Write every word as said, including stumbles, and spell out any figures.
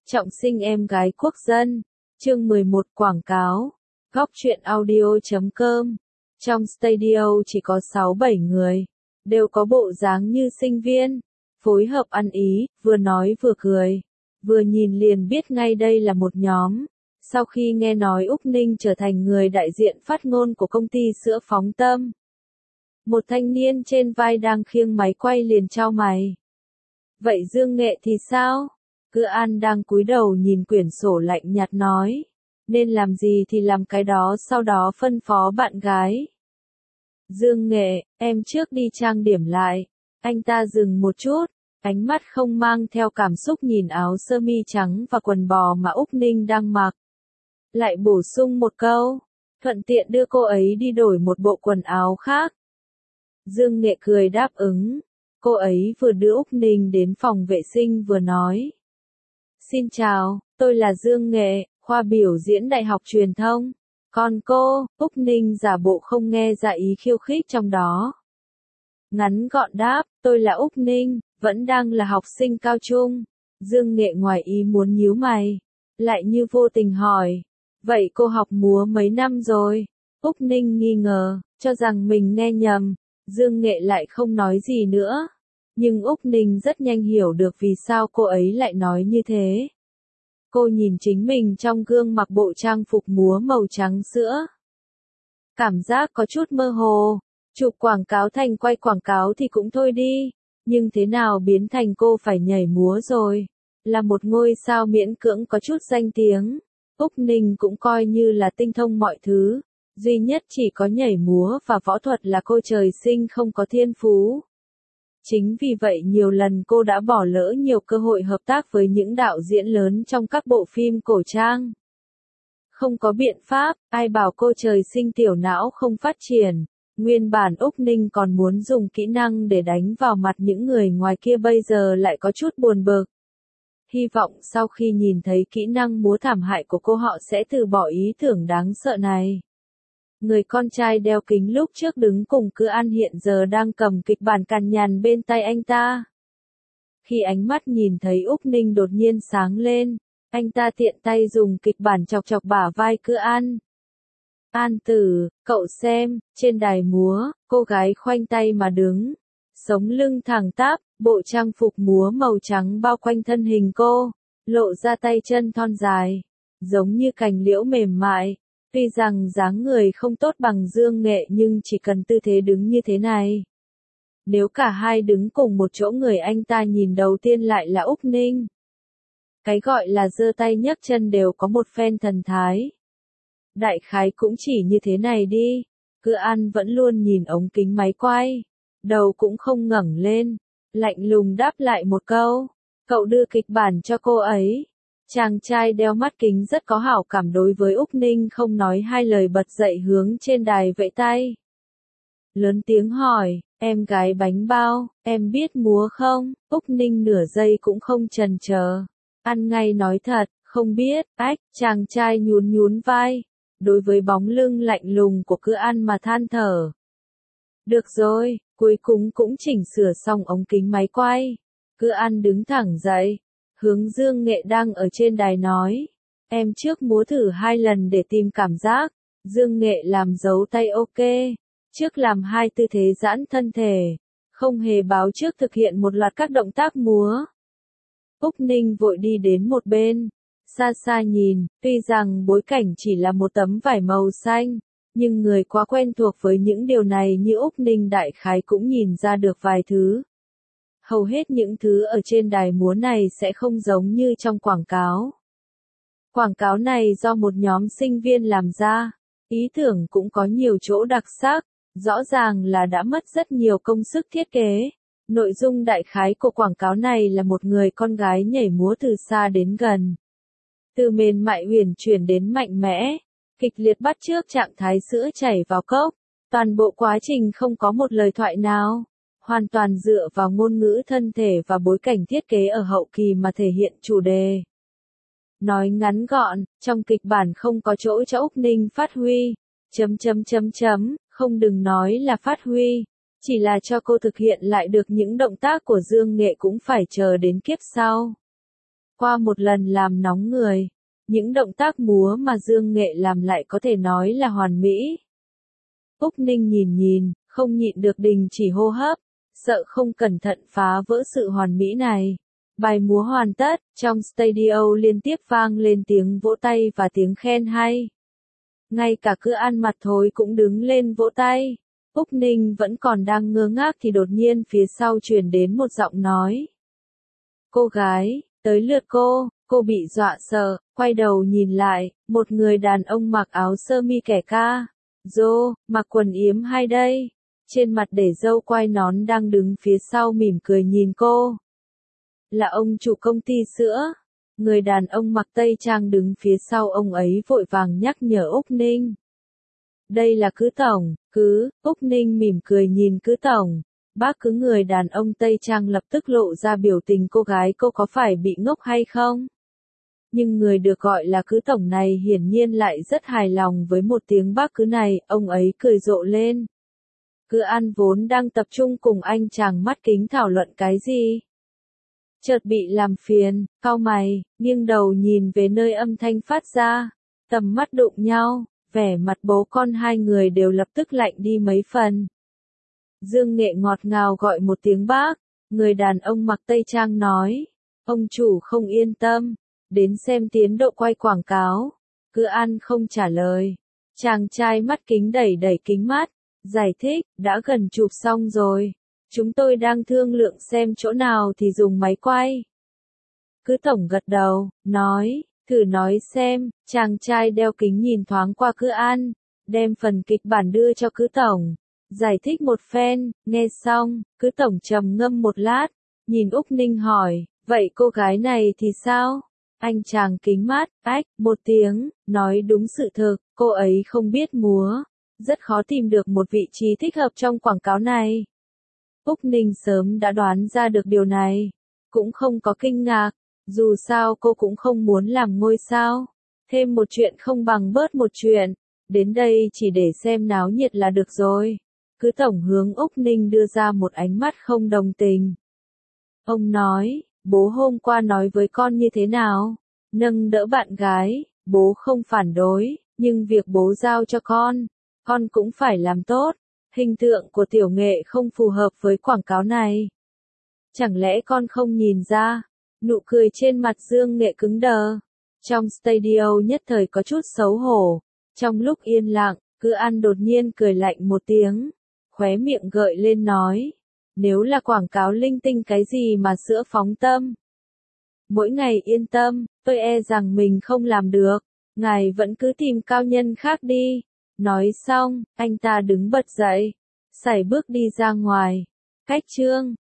Trọng sinh em gái quốc dân. Chương mười một quảng cáo. Góc truyện audio chấm com. Trong studio chỉ có sáu bảy người, đều có bộ dáng như sinh viên, phối hợp ăn ý, vừa nói vừa cười, vừa nhìn liền biết ngay đây là một nhóm. Sau khi nghe nói Úc Ninh trở thành người đại diện phát ngôn của công ty sữa Phóng Tâm, một thanh niên trên vai đang khiêng máy quay liền chau mày. Vậy Dương Nghệ thì sao? Cứ An đang cúi đầu nhìn quyển sổ lạnh nhạt nói. Nên làm gì thì làm cái đó, sau đó phân phó bạn gái. Dương Nghệ, em trước đi trang điểm lại. Anh ta dừng một chút, ánh mắt không mang theo cảm xúc nhìn áo sơ mi trắng và quần bò mà Úc Ninh đang mặc. Lại bổ sung một câu, thuận tiện đưa cô ấy đi đổi một bộ quần áo khác. Dương Nghệ cười đáp ứng. Cô ấy vừa đưa Úc Ninh đến phòng vệ sinh vừa nói. Xin chào, tôi là Dương Nghệ, khoa biểu diễn Đại học Truyền thông. Còn cô, Úc Ninh giả bộ không nghe ra ý khiêu khích trong đó. Ngắn gọn đáp, tôi là Úc Ninh, vẫn đang là học sinh cao trung. Dương Nghệ ngoài ý muốn nhíu mày, lại như vô tình hỏi. Vậy cô học múa mấy năm rồi? Úc Ninh nghi ngờ, cho rằng mình nghe nhầm. Dương Nghệ lại không nói gì nữa. Nhưng Úc Ninh rất nhanh hiểu được vì sao cô ấy lại nói như thế. Cô nhìn chính mình trong gương mặc bộ trang phục múa màu trắng sữa. Cảm giác có chút mơ hồ. Chụp quảng cáo thành quay quảng cáo thì cũng thôi đi. Nhưng thế nào biến thành cô phải nhảy múa rồi. Là một ngôi sao miễn cưỡng có chút danh tiếng. Úc Ninh cũng coi như là tinh thông mọi thứ. Duy nhất chỉ có nhảy múa và võ thuật là cô trời sinh không có thiên phú. Chính vì vậy nhiều lần cô đã bỏ lỡ nhiều cơ hội hợp tác với những đạo diễn lớn trong các bộ phim cổ trang. Không có biện pháp, ai bảo cô trời sinh tiểu não không phát triển. Nguyên bản Úc Ninh còn muốn dùng kỹ năng để đánh vào mặt những người ngoài kia, bây giờ lại có chút buồn bực. Hy vọng sau khi nhìn thấy kỹ năng múa thảm hại của cô họ sẽ từ bỏ ý tưởng đáng sợ này. Người con trai đeo kính lúc trước đứng cùng Cứ An hiện giờ đang cầm kịch bản cằn nhằn bên tay anh ta. Khi ánh mắt nhìn thấy Úc Ninh đột nhiên sáng lên, anh ta tiện tay dùng kịch bản chọc chọc bả vai Cứ An. An tử, cậu xem, trên đài múa, cô gái khoanh tay mà đứng, sống lưng thẳng tắp, bộ trang phục múa màu trắng bao quanh thân hình cô, lộ ra tay chân thon dài, giống như cành liễu mềm mại. Tuy rằng dáng người không tốt bằng Dương Nghệ nhưng chỉ cần tư thế đứng như thế này. Nếu cả hai đứng cùng một chỗ, người anh ta nhìn đầu tiên lại là Úc Ninh. Cái gọi là giơ tay nhấc chân đều có một phen thần thái. Đại khái cũng chỉ như thế này đi. Cứ An vẫn luôn nhìn ống kính máy quay. Đầu cũng không ngẩng lên. Lạnh lùng đáp lại một câu. Cậu đưa kịch bản cho cô ấy. Chàng trai đeo mắt kính rất có hảo cảm đối với Úc Ninh, không nói hai lời bật dậy hướng trên đài vẫy tay. Lớn tiếng hỏi, em gái bánh bao, em biết múa không? Úc Ninh nửa giây cũng không chần chờ. Ăn ngay nói thật, không biết, ách, chàng trai nhún nhún vai. Đối với bóng lưng lạnh lùng của Cứ An mà than thở. Được rồi, cuối cùng cũng chỉnh sửa xong ống kính máy quay. Cứ An đứng thẳng dậy. Hướng Dương Nghệ đang ở trên đài nói. Em trước múa thử hai lần để tìm cảm giác. Dương Nghệ làm dấu tay ok. Trước làm hai tư thế giãn thân thể. Không hề báo trước thực hiện một loạt các động tác múa. Úc Ninh vội đi đến một bên. Xa xa nhìn, tuy rằng bối cảnh chỉ là một tấm vải màu xanh. Nhưng người quá quen thuộc với những điều này như Úc Ninh đại khái cũng nhìn ra được vài thứ. Hầu hết những thứ ở trên đài múa này sẽ không giống như trong quảng cáo. Quảng cáo này do một nhóm sinh viên làm ra. Ý tưởng cũng có nhiều chỗ đặc sắc. Rõ ràng là đã mất rất nhiều công sức thiết kế. Nội dung đại khái của quảng cáo này là một người con gái nhảy múa từ xa đến gần. Từ mềm mại uyển chuyển đến mạnh mẽ. Kịch liệt bắt chước trạng thái sữa chảy vào cốc. Toàn bộ quá trình không có một lời thoại nào. Hoàn toàn dựa vào ngôn ngữ thân thể và bối cảnh thiết kế ở hậu kỳ mà thể hiện chủ đề. Nói ngắn gọn, trong kịch bản không có chỗ cho Úc Ninh phát huy. Chấm chấm chấm chấm, không đừng nói là phát huy. Chỉ là cho cô thực hiện lại được những động tác của Dương Nghệ cũng phải chờ đến kiếp sau. Qua một lần làm nóng người, những động tác múa mà Dương Nghệ làm lại có thể nói là hoàn mỹ. Úc Ninh nhìn nhìn, không nhịn được đình chỉ hô hấp, sợ không cẩn thận phá vỡ sự hoàn mỹ này. Bài múa hoàn tất, trong studio liên tiếp vang lên tiếng vỗ tay và tiếng khen hay. Ngay cả cứ ăn mặt thối cũng đứng lên vỗ tay. Úc Ninh vẫn còn đang ngơ ngác thì đột nhiên phía sau truyền đến một giọng nói. Cô gái, tới lượt cô, cô bị dọa sợ, quay đầu nhìn lại, một người đàn ông mặc áo sơ mi kẻ ca. Dô, mặc quần yếm hay đây? Trên mặt để râu quai nón đang đứng phía sau mỉm cười nhìn cô. Là ông chủ công ty sữa. Người đàn ông mặc tây trang đứng phía sau ông ấy vội vàng nhắc nhở Úc Ninh. Đây là Cứ tổng, Cứ, Úc Ninh mỉm cười nhìn Cứ tổng. Bác Cứ người đàn ông tây trang lập tức lộ ra biểu tình cô gái cô có phải bị ngốc hay không? Nhưng người được gọi là Cứ tổng này hiển nhiên lại rất hài lòng với một tiếng bác Cứ này, ông ấy cười rộ lên. Cứ An vốn đang tập trung cùng anh chàng mắt kính thảo luận cái gì. Chợt bị làm phiền, cau mày, nghiêng đầu nhìn về nơi âm thanh phát ra, tầm mắt đụng nhau, vẻ mặt bố con hai người đều lập tức lạnh đi mấy phần. Dương Nghệ ngọt ngào gọi một tiếng bác, người đàn ông mặc tây trang nói, ông chủ không yên tâm, đến xem tiến độ quay quảng cáo. Cứ An không trả lời, chàng trai mắt kính đẩy đẩy kính mắt, giải thích, đã gần chụp xong rồi. Chúng tôi đang thương lượng xem chỗ nào thì dùng máy quay. Cứ tổng gật đầu, nói, thử nói xem, chàng trai đeo kính nhìn thoáng qua Cứ An, đem phần kịch bản đưa cho Cứ tổng, giải thích một phen, nghe xong, Cứ tổng trầm ngâm một lát, nhìn Úc Ninh hỏi, vậy cô gái này thì sao? Anh chàng kính mát, ách, một tiếng, nói đúng sự thực, cô ấy không biết múa, rất khó tìm được một vị trí thích hợp trong quảng cáo này. Úc Ninh sớm đã đoán ra được điều này, cũng không có kinh ngạc, dù sao cô cũng không muốn làm ngôi sao, thêm một chuyện không bằng bớt một chuyện, đến đây chỉ để xem náo nhiệt là được rồi. Cứ tổng hướng Úc Ninh đưa ra một ánh mắt không đồng tình. Ông nói, bố hôm qua nói với con như thế nào? Nâng đỡ bạn gái, bố không phản đối, nhưng việc bố giao cho con, con cũng phải làm tốt. Hình tượng của Tiểu Nghệ không phù hợp với quảng cáo này. Chẳng lẽ con không nhìn ra? Nụ cười trên mặt Dương Nghệ cứng đờ. Trong studio nhất thời có chút xấu hổ. Trong lúc yên lặng, Cứ An đột nhiên cười lạnh một tiếng. Khóe miệng gợi lên nói. Nếu là quảng cáo linh tinh cái gì mà sữa phóng tâm. Mỗi ngày yên tâm, tôi e rằng mình không làm được. Ngài vẫn cứ tìm cao nhân khác đi. Nói xong, anh ta đứng bật dậy, sải bước đi ra ngoài. Cách chương